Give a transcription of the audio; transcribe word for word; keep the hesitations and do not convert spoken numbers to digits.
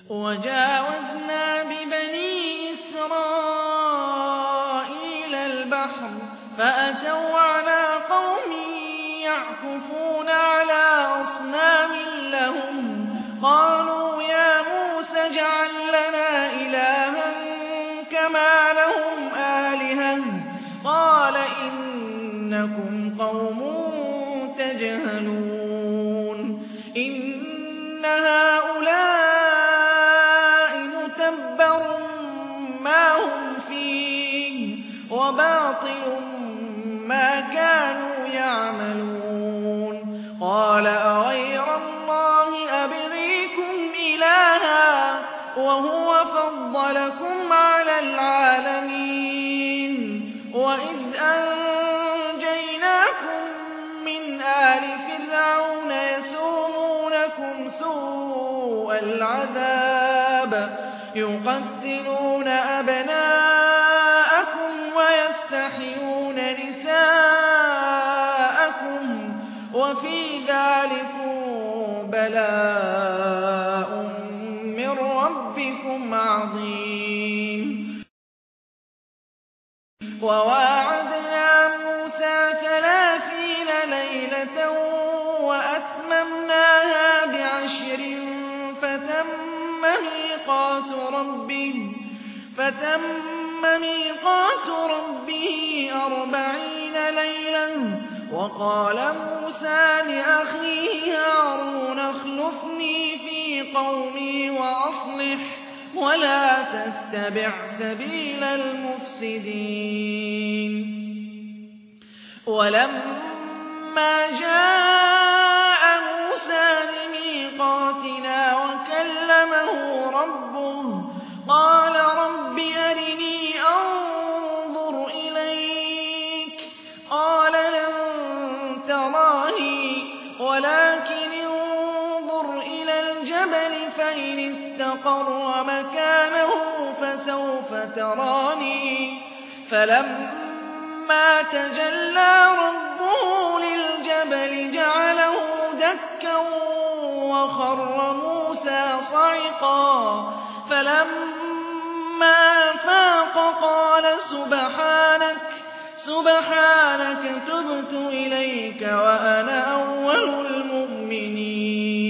وجاوزنا ببني إسرائيل البحر فأتوا على قوم يعكفون على أصنام لهم قالوا يا موسى اجعل لنا إلها كما لهم آلهة قال إنكم قوم تجهلون إن هؤلاء متبر ما هم فيه وباطل ما كانوا يعملون قال أغير الله أبغيكم إلها وهو فضلكم على العالمين وإذ أنجيناكم من آل فرعون يسومونكم سوء العذاب يقتلون أبناءكم ويستحيون نساءكم وفي ذلكم بلاء من ربكم عظيم وواعدنا موسى ثلاثين ليلة وأتممناها بعشر فتم ميقات ربه فتم ميقات ربه أربعين ليلة وقال موسى لأخيه هارون اخلفني في قومي وأصلح ولا تتبع سبيل المفسدين ولما جاء موسى لميقاتنا وكلمه ربه قال رب أرني أنظر إليك قال لن تراني ولكن انظر إلى الجبل فإن استقر مكانه فسوف تراني فلما تجلى ربه للجبل جعله دكا وخر موسى صعقا فلما فاق قال سبحانك سبحانك تبت إليك وأنا أول المؤمنين